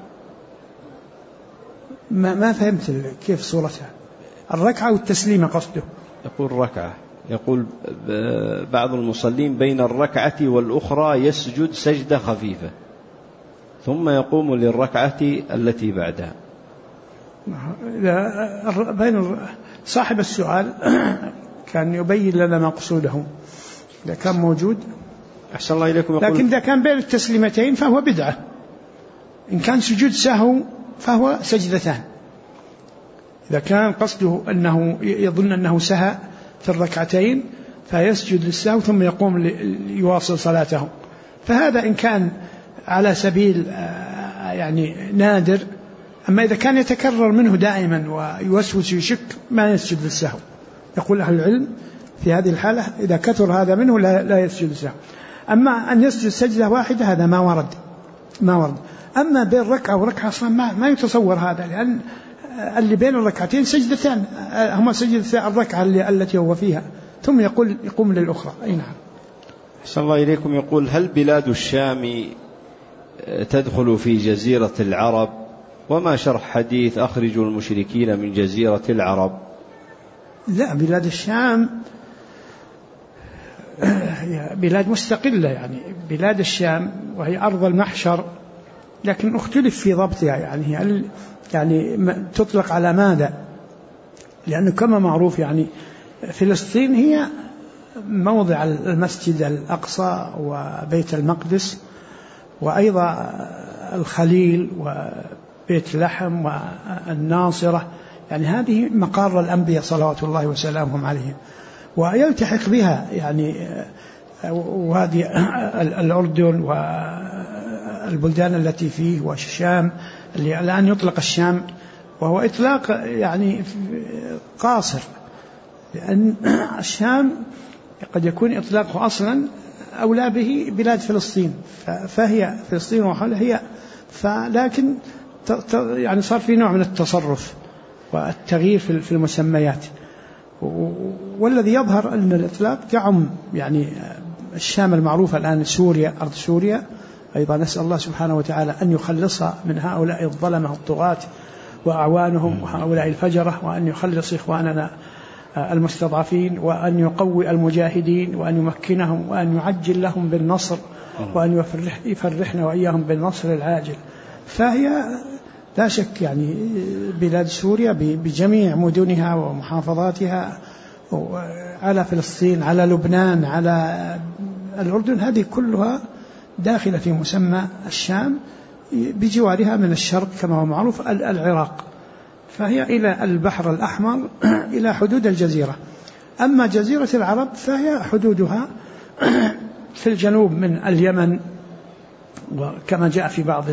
ما فهمت كيف صورتها. الركعة والتسليم قصده. يقول ركعة، يقول بعض المصلين بين الركعة والأخرى يسجد سجدة خفيفة ثم يقوم للركعة التي بعدها. بين صاحب السؤال كان يبين لنا مقصوده. إذا كان موجود. أحسن الله إليكم. لكن إذا كان بين التسليمتين فهو بدعة. إن كان سجود سهو فهو سجدتان. إذا كان قصده أنه يظن أنه سهى في الركعتين فيسجد للسهو ثم يقوم ليواصل صلاته، فهذا إن كان على سبيل يعني نادر. أما إذا كان يتكرر منه دائما ويوسوس ويشك ما يسجد للسهو. يقول أهل العلم في هذه الحالة إذا كثر هذا منه لا يسجد للسهو. أما أن يسجد سجدة واحدة هذا ما ورد. أما بين ركعة وركعة أصلا ما يتصور هذا، لأن اللي بين الركعتين سجدتان، هما سجدتان الركعة التي هو فيها ثم يقوم للأخرى. أي نعم. أحسن الله إليكم. يقول هل بلاد الشام تدخل في جزيرة العرب؟ وما شرح حديث أخرجوا المشركين من جزيرة العرب؟ لا، بلاد الشام بلاد مستقلة، يعني بلاد الشام وهي أرض المحشر، لكن اختلف في ضبطها. يعني تطلق على ماذا؟ لأنه كما معروف يعني فلسطين هي موضع المسجد الأقصى وبيت المقدس وأيضا الخليل وبيت لحم والناصرة، يعني هذه مقار الأنبياء صلوات الله وسلامهم عليهم، ويلتحق بها يعني وادي الأردن والبلدان التي فيه والشام، اللي الآن يطلق الشام، وهو إطلاق يعني قاصر، لأن الشام قد يكون إطلاقه أصلا أولى به بلاد فلسطين، فهي فلسطين وحولها هي، لكن يعني صار في نوع من التصرف والتغيير في المسميات. والذي يظهر أن الإطلاق يعم يعني الشام المعروفة الآن سوريا، أرض سوريا أيضا، نسأل الله سبحانه وتعالى أن يخلصها من هؤلاء الظلمة الطغاة وأعوانهم وهؤلاء الفجرة، وأن يخلص إخواننا المستضعفين، وأن يقوي المجاهدين، وأن يمكنهم، وأن يعجل لهم بالنصر، وأن يفرحنا وإياهم بالنصر العاجل. فهي لا شك يعني بلاد سوريا بجميع مدنها ومحافظاتها، على فلسطين، على لبنان، على الأردن، هذه كلها داخلة في مسمى الشام، بجوارها من الشرق كما هو معروف العراق، فهي إلى البحر الأحمر إلى حدود الجزيرة. أما جزيرة العرب فهي حدودها في الجنوب من اليمن، وكما جاء في بعض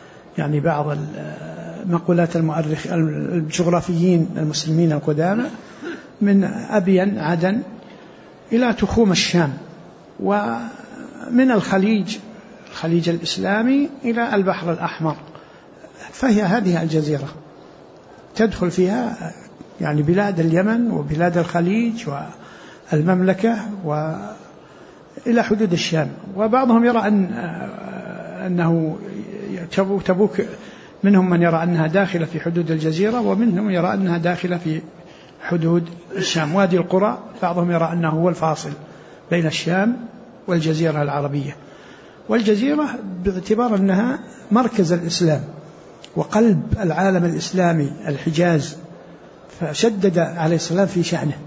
مقولات المؤرخ الجغرافيين المسلمين القدامى، من أبين عدن إلى تخوم الشام، ومن الخليج الإسلامي إلى البحر الأحمر، فهي هذه الجزيرة تدخل فيها يعني بلاد اليمن وبلاد الخليج والمملكة وإلى حدود الشام. وبعضهم يرى أنه تبوك، منهم من يرى أنها داخلة في حدود الجزيرة، ومنهم يرى أنها داخلة في حدود الشام. وادي القرى بعضهم يرى أنه هو الفاصل بين الشام والجزيرة العربية، والجزيرة باعتبار أنها مركز الإسلام وقلب العالم الإسلامي الحجاز، فشدد عليه السلام في شأنه،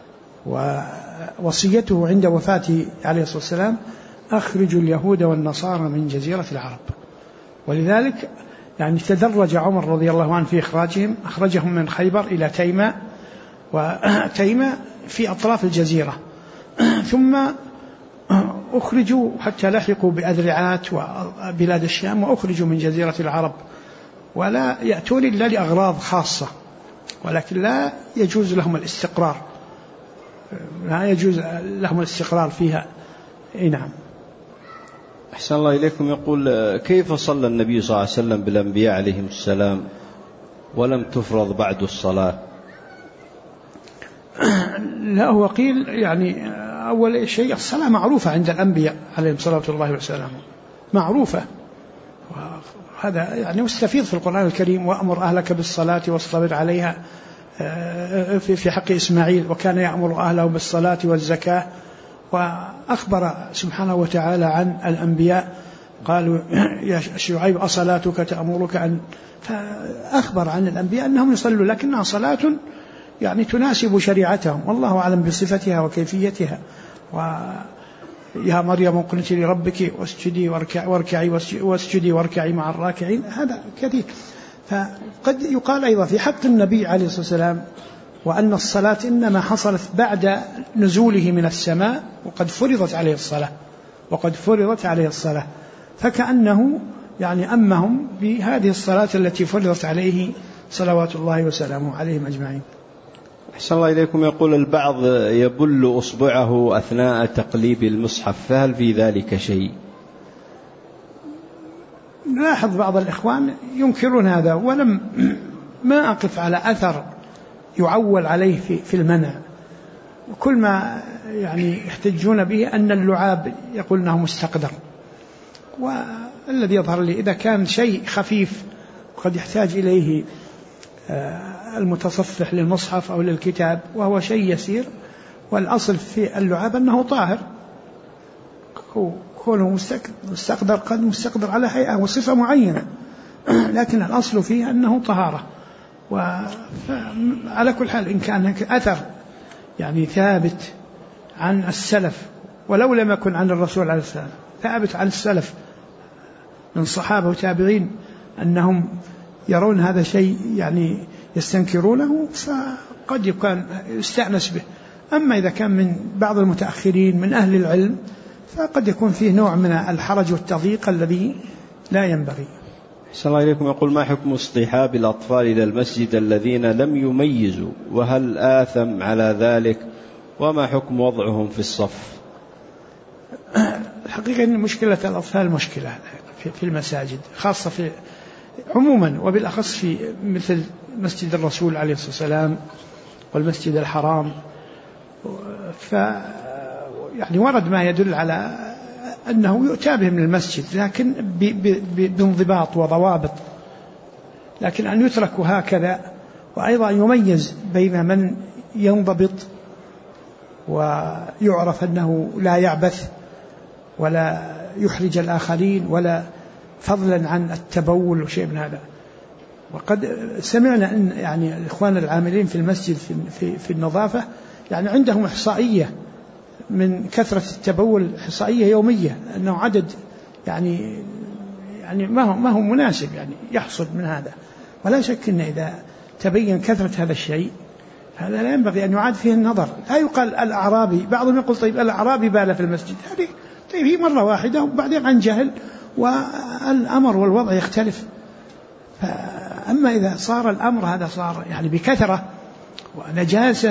ووصيته عند وفاته عليه الصلاة والسلام أخرجوا اليهود والنصارى من جزيرة العرب. ولذلك يعني تدرج عمر رضي الله عنه في إخراجهم، أخرجهم من خيبر إلى تيماء، وتيماء في أطراف الجزيرة، ثم أخرجوا حتى لحقوا بأذرعات وبلاد الشام، وأخرجوا من جزيرة العرب، ولا يأتون إلا لأغراض خاصة، ولكن لا يجوز لهم الاستقرار، فيها. نعم. أحسن الله إليكم. يقول كيف صلى النبي صلى الله عليه وسلم بالأنبياء عليهم السلام ولم تفرض بعد الصلاة؟ لا، هو قيل يعني أول شيء الصلاة معروفة عند الأنبياء عليهم صلاة الله وسلامه، معروفة، وهذا يعني مستفيض في القرآن الكريم: وأمر أهلك بالصلاة واصطبر عليها، في حق إسماعيل: وكان يأمر أهله بالصلاة والزكاة. وأخبر سبحانه وتعالى عن الأنبياء، قالوا: يا شعيب أصلاتك تأمرك أن، فأخبر عن الأنبياء أنهم يصلوا، لكنها صلاة يعني تناسب شريعتهم، والله أعلم بصفتها وكيفيتها. يا مريم اقنتي لربك واسجدي واركعي مع الراكعين، هذا كثير. فقد يقال أيضا في حق النبي عليه الصلاة والسلام وأن الصلاة إنما حصلت بعد نزوله من السماء وقد فرضت عليه الصلاة، فكأنه يعني أمهم بهذه الصلاة التي فرضت عليه صلوات الله وسلامه عليهم أجمعين. أحسن الله إليكم. يقول البعض يبل أصبعه أثناء تقليب المصحف، فهل في ذلك شيء؟ نلاحظ بعض الإخوان ينكرون هذا، ولم ما أقف على أثر يعول عليه في المنع. كل ما يعني يحتجون به أن اللعاب يقول أنه مستقدر، والذي يظهر لي إذا كان شيء خفيف وقد يحتاج إليه المتصفح للمصحف أو للكتاب وهو شيء يسير، والأصل في اللعاب أنه طاهر، كونه مستقدر قد مستقدر على هيئة وصفة معينة، لكن الأصل فيه أنه طهارة. وعلى كل حال إن كان أثر يعني ثابت عن السلف، ولو لم يكن عن الرسول عليه السلام، ثابت عن السلف من صحابة وتابعين أنهم يرون هذا شيء يعني يستنكرونه، فقد يكون يستأنس به. أما إذا كان من بعض المتأخرين من أهل العلم فقد يكون فيه نوع من الحرج والتضييق الذي لا ينبغي. أحسن الله إليكم. يقول ما حكم اصطحاب الأطفال إلى المسجد الذين لم يميزوا، وهل آثم على ذلك، وما حكم وضعهم في الصف؟ الحقيقة أن مشكلة الأطفال مشكلة في المساجد، خاصة في عموما وبالأخص في مثل مسجد الرسول عليه الصلاة والسلام والمسجد الحرام. يعني ورد ما يدل على أنه يؤتى بهم من المسجد، لكن بانضباط وضوابط، لكن أن يتركوا هكذا، وأيضا يميز بين من ينضبط ويعرف أنه لا يعبث ولا يحرج الآخرين ولا فضلا عن التبول وشيء من هذا. وقد سمعنا أن يعني الإخوان العاملين في المسجد في النظافة يعني عندهم إحصائية من كثرة التبول، إحصائية يومية أنه عدد يعني ما هو مناسب يعني يحصل من هذا. ولا شك أن إذا تبين كثرة هذا الشيء هذا لا ينبغي أن يعاد فيه النظر. لا يقال الأعرابي، بعضهم يقول طيب الأعرابي بال في المسجد، هذه طيب هي مرة واحدة وبعدين عن جهل والأمر والوضع يختلف. أما إذا صار الأمر هذا صار يعني بكثرة ونجاسة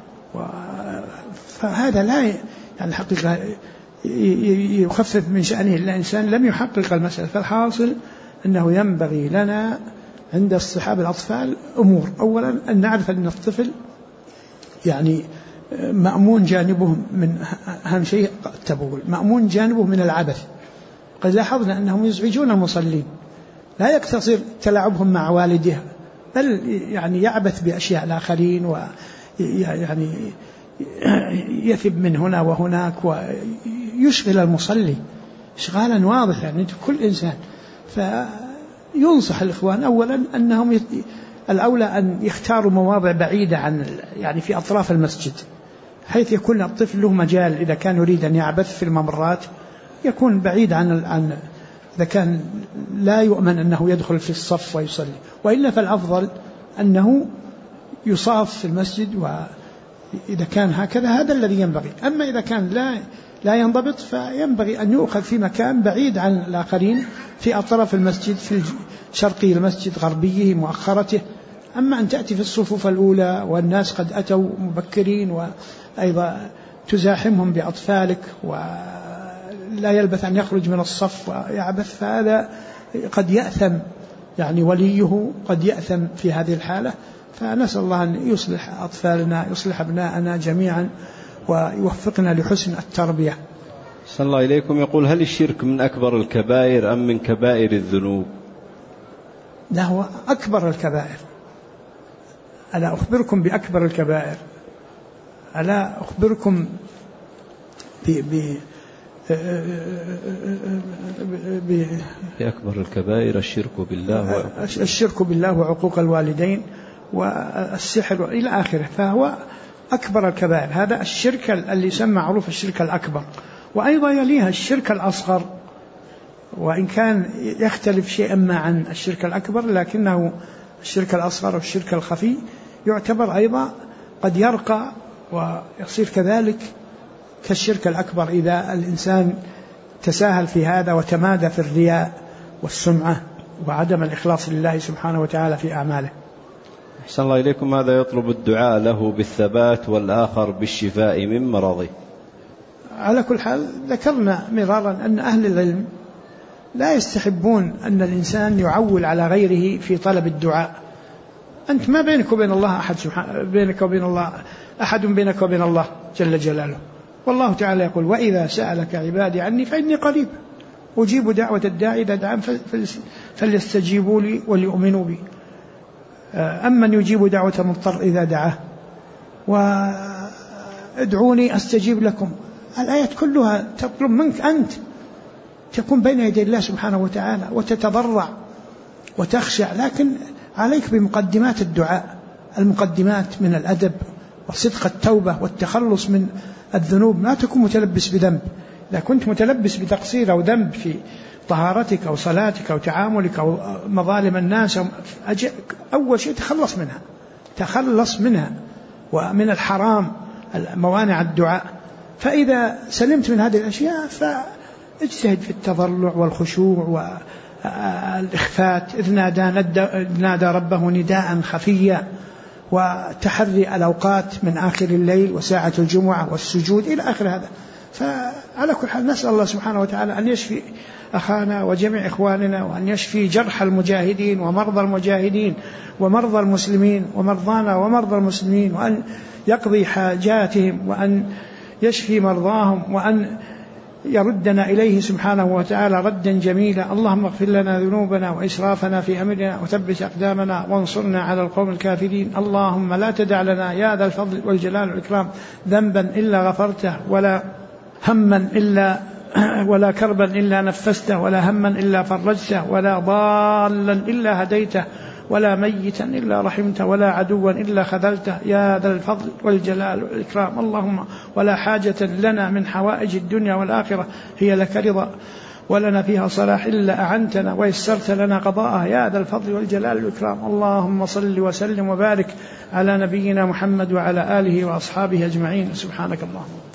فهذا لا يعني حقيقة يخفف من شأنه إلا إنسان لم يحقق المسألة. فالحاصل أنه ينبغي لنا عند اصطحاب الأطفال أمور. أولا أن نعرف أن الطفل يعني مأمون جانبه من أهم شيء التبول، مأمون جانبه من العبث. قد لاحظنا أنهم يزعجون المصلين، لا يقتصر تلاعبهم مع والده، بل يعني يعبث بأشياء الآخرين ويعني يثب من هنا وهناك ويشغل المصلي إشغالا واضح يعني كل إنسان. فينصح الإخوان أولا أنهم الأولى أن يختاروا مواضع بعيدة عن يعني في أطراف المسجد، حيث يكون الطفل له مجال إذا كان يريد أن يعبث في الممرات يكون بعيد عن إذا كان لا يؤمن أنه يدخل في الصف ويصلي. وإلا فالأفضل أنه يصاف في المسجد، وإذا كان هكذا هذا الذي ينبغي. أما إذا كان لا ينضبط فينبغي أن يؤخذ في مكان بعيد عن الآخرين في أطراف المسجد، في شرقي المسجد، غربيه، مؤخرته. أما أن تأتي في الصفوف الأولى والناس قد أتوا مبكرين وأيضا تزاحمهم بأطفالك ولا يلبث أن يخرج من الصف ويعبث، فهذا قد يأثم يعني وليه، قد يأثم في هذه الحالة. فنسأل الله أن يصلح أطفالنا، يصلح أبناءنا جميعا، ويوفقنا لحسن التربية. صلى الله إليكم. يقول هل الشرك من أكبر الكبائر أم من كبائر الذنوب؟ لا، هو أكبر الكبائر. ألا أخبركم بأكبر الكبائر؟ ألا أخبركم بأكبر الكبائر الشرك بالله وعقوق الوالدين والسحر إلى آخره. فهو أكبر الكبائر، هذا الشرك اللي يسمى معروف الشرك الأكبر. وأيضا يليها الشرك الأصغر، وإن كان يختلف شيئا ما عن الشرك الأكبر، لكنه الشرك الأصغر والشرك الخفي يعتبر أيضا قد يرقى ويصير كذلك كالشرك الأكبر إذا الإنسان تساهل في هذا وتمادى في الرياء والسمعة وعدم الإخلاص لله سبحانه وتعالى في أعماله. أحسن الله إليكم. هذا يطلب الدعاء له بالثبات والآخر بالشفاء من مرضه. على كل حال ذكرنا مرارا أن أهل العلم لا يستحبون أن الإنسان يعول على غيره في طلب الدعاء. أنت ما بينك وبين الله أحد، بينك وبين الله جل جلاله، والله تعالى يقول: وإذا سألك عبادي عني فإني قريب أجيب دعوة الداعي إذا دعان فليستجيبوا لي وليؤمنوا بي، أمن يجيب دعوة المضطر إذا دعاه وادعوني أستجيب لكم. الآيات كلها تطلب منك أنت تكون بين يدي الله سبحانه وتعالى وتتضرع وتخشع، لكن عليك بمقدمات الدعاء، المقدمات من الأدب وصدق التوبة والتخلص من الذنوب. ما تكون متلبس بذنب. إذا كنت متلبس بتقصير أو ذنب في طهارتك أو صلاتك أو تعاملك أو مظالم الناس، أول شيء تخلص منها ومن الحرام موانع الدعاء. فإذا سلمت من هذه الأشياء فاجتهد في التضرع والخشوع والإخفات إذ نادى ربه نداء خفيا، وتحري الأوقات من آخر الليل وساعة الجمعة والسجود إلى آخر هذا. فعلى كل حال نسأل الله سبحانه وتعالى أن يشفي أخانا وجميع إخواننا، وأن يشفي جرح المجاهدين ومرضى المجاهدين ومرضى المسلمين ومرضانا ومرضى المسلمين، وأن يقضي حاجاتهم وأن يشفي مرضاهم، وأن يردنا إليه سبحانه وتعالى ردا جميلا. اللهم اغفر لنا ذنوبنا وإسرافنا في أمرنا وثبت أقدامنا وانصرنا على القوم الكافرين. اللهم لا تدع لنا يا ذا الفضل والجلال والإكرام ذنبا إلا غفرته، ولا هما ولا كربا إلا نفسته، ولا هما إلا فرجته، ولا ضالا إلا هديته، ولا ميتا إلا رحمته، ولا عدوا إلا خذلته يا ذا الفضل والجلال والإكرام. اللهم ولا حاجة لنا من حوائج الدنيا والآخرة هي لك رضا ولنا فيها صلاح إلا أعنتنا ويسرت لنا قضاءها يا ذا الفضل والجلال والإكرام. اللهم صل وسلم وبارك على نبينا محمد وعلى آله وأصحابه أجمعين. سبحانك اللهم.